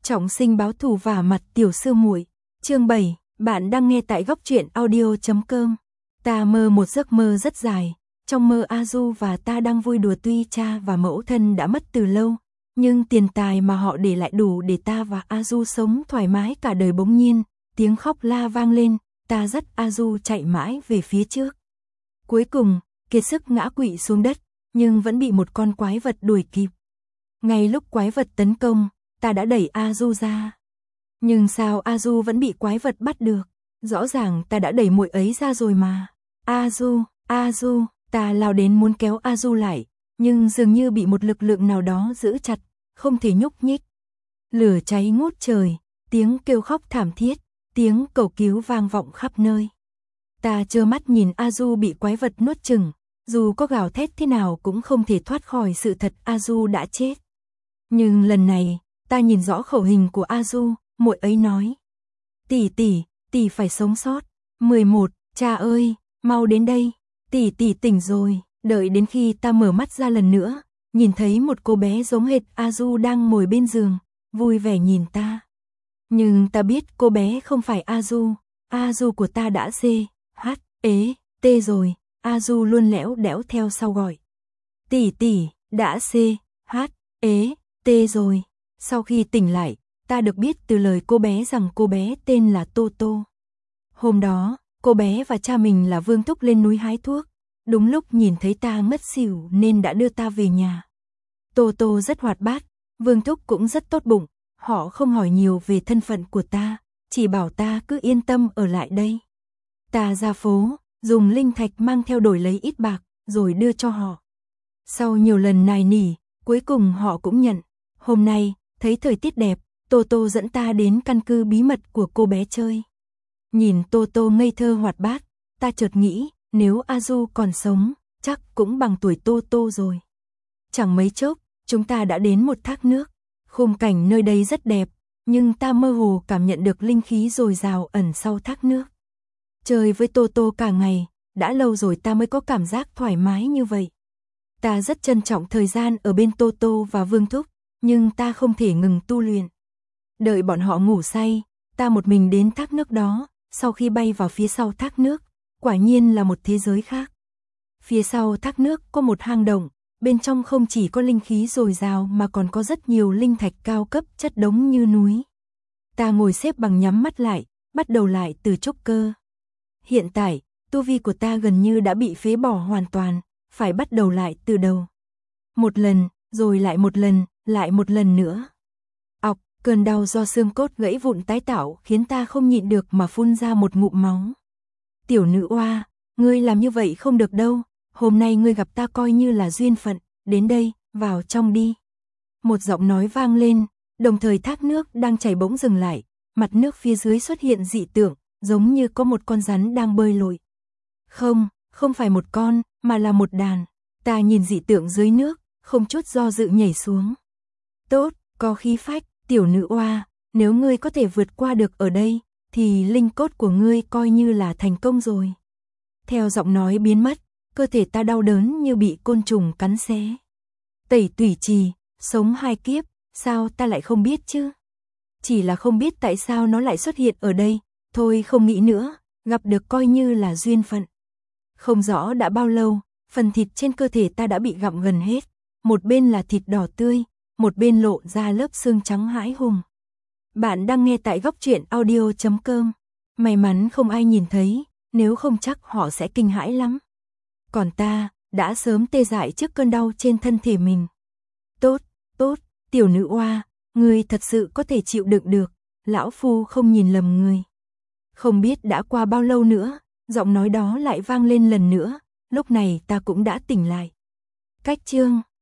Trọng sinh báo thù vả mặt tiểu sư muội. Chương 7, bạn đang nghe tại góc truyện audio.com. Ta mơ một giấc mơ rất dài, trong mơ Azu và ta đang vui đùa, tuy cha và mẫu thân đã mất từ lâu, nhưng tiền tài mà họ để lại đủ để ta và Azu sống thoải mái cả đời. Bỗng nhiên, tiếng khóc la vang lên, ta dắt Azu chạy mãi về phía trước. Cuối cùng, kiệt sức ngã quỵ xuống đất, nhưng vẫn bị một con quái vật đuổi kịp. Ngay lúc quái vật tấn công, ta đã đẩy Azu ra. Nhưng sao Azu vẫn bị quái vật bắt được? Rõ ràng ta đã đẩy muội ấy ra rồi mà. Azu, ta lao đến muốn kéo Azu lại, nhưng dường như bị một lực lượng nào đó giữ chặt, không thể nhúc nhích. Lửa cháy ngút trời, tiếng kêu khóc thảm thiết, tiếng cầu cứu vang vọng khắp nơi. Ta trơ mắt nhìn Azu bị quái vật nuốt chửng, dù có gào thét thế nào cũng không thể thoát khỏi sự thật Azu đã chết. Nhưng lần này, ta nhìn rõ khẩu hình của Azu, muội ấy nói: tỷ phải sống sót. 11, cha ơi, mau đến đây, tỷ tỉnh rồi. Đợi đến khi ta mở mắt ra lần nữa, nhìn thấy một cô bé giống hệt Azu đang ngồi bên giường, vui vẻ nhìn ta. Nhưng ta biết cô bé không phải Azu của ta đã CHT rồi. Azu luôn lẽo đẽo theo sau gọi: tỷ, đã CHT rồi. Sau khi tỉnh lại, ta được biết từ lời cô bé rằng cô bé tên là Toto. Hôm đó, cô bé và cha mình là Vương Thúc lên núi hái thuốc, đúng lúc nhìn thấy ta ngất xỉu nên đã đưa ta về nhà. Toto rất hoạt bát, Vương Thúc cũng rất tốt bụng, họ không hỏi nhiều về thân phận của ta, chỉ bảo ta cứ yên tâm ở lại đây. Ta ra phố, dùng linh thạch mang theo đổi lấy ít bạc, rồi đưa cho họ. Sau nhiều lần nài nỉ, cuối cùng họ cũng nhận. Hôm nay, thấy thời tiết đẹp, Toto dẫn ta đến căn cứ bí mật của cô bé chơi. Nhìn Toto ngây thơ hoạt bát, ta chợt nghĩ, nếu Azu còn sống, chắc cũng bằng tuổi Toto rồi. Chẳng mấy chốc, chúng ta đã đến một thác nước. Khung cảnh nơi đây rất đẹp, nhưng ta mơ hồ cảm nhận được linh khí dồi dào ẩn sau thác nước. Chơi với Toto cả ngày, đã lâu rồi ta mới có cảm giác thoải mái như vậy. Ta rất trân trọng thời gian ở bên Toto và Vương Thúc, nhưng ta không thể ngừng tu luyện. Đợi bọn họ ngủ say, ta một mình đến thác nước đó. Sau khi bay vào phía sau thác nước, quả nhiên là một thế giới khác. Phía sau thác nước có một hang động, bên trong không chỉ có linh khí dồi dào mà còn có rất nhiều linh thạch cao cấp chất đống như núi. Ta ngồi xếp bằng nhắm mắt lại, bắt đầu lại từ trúc cơ. Hiện tại, tu vi của ta gần như đã bị phế bỏ hoàn toàn, phải bắt đầu lại từ đầu. Một lần, rồi lại một lần nữa. Cơn đau do xương cốt gãy vụn tái tạo khiến ta không nhịn được mà phun ra một ngụm máu. Tiểu nữ oa, ngươi làm như vậy không được đâu, hôm nay ngươi gặp ta coi như là duyên phận, đến đây, vào trong đi. Một giọng nói vang lên, đồng thời thác nước đang chảy bỗng dừng lại, mặt nước phía dưới xuất hiện dị tượng, giống như có một con rắn đang bơi lội. Không phải một con, mà là một đàn. Ta nhìn dị tượng dưới nước, không chút do dự nhảy xuống. Tốt, có khí phách. Tiểu nữ oa, nếu ngươi có thể vượt qua được ở đây, thì linh cốt của ngươi coi như là thành công rồi. Theo giọng nói biến mất, cơ thể ta đau đớn như bị côn trùng cắn xé. Tẩy tủy trì, sống 2 kiếp, sao ta lại không biết chứ? Chỉ là không biết tại sao nó lại xuất hiện ở đây, thôi không nghĩ nữa, gặp được coi như là duyên phận. Không rõ đã bao lâu, phần thịt trên cơ thể ta đã bị gặm gần hết, một bên là thịt đỏ tươi, một bên lộ ra lớp xương trắng hãi hùng. Bạn đang nghe tại góc truyện audio.com. May mắn không ai nhìn thấy, nếu không chắc họ sẽ kinh hãi lắm. Còn ta, đã sớm tê dại trước cơn đau trên thân thể mình. Tốt, tiểu nữ oa, ngươi thật sự có thể chịu đựng được, lão phu không nhìn lầm ngươi. Không biết đã qua bao lâu nữa, giọng nói đó lại vang lên lần nữa, lúc này ta cũng đã tỉnh lại. Cách chương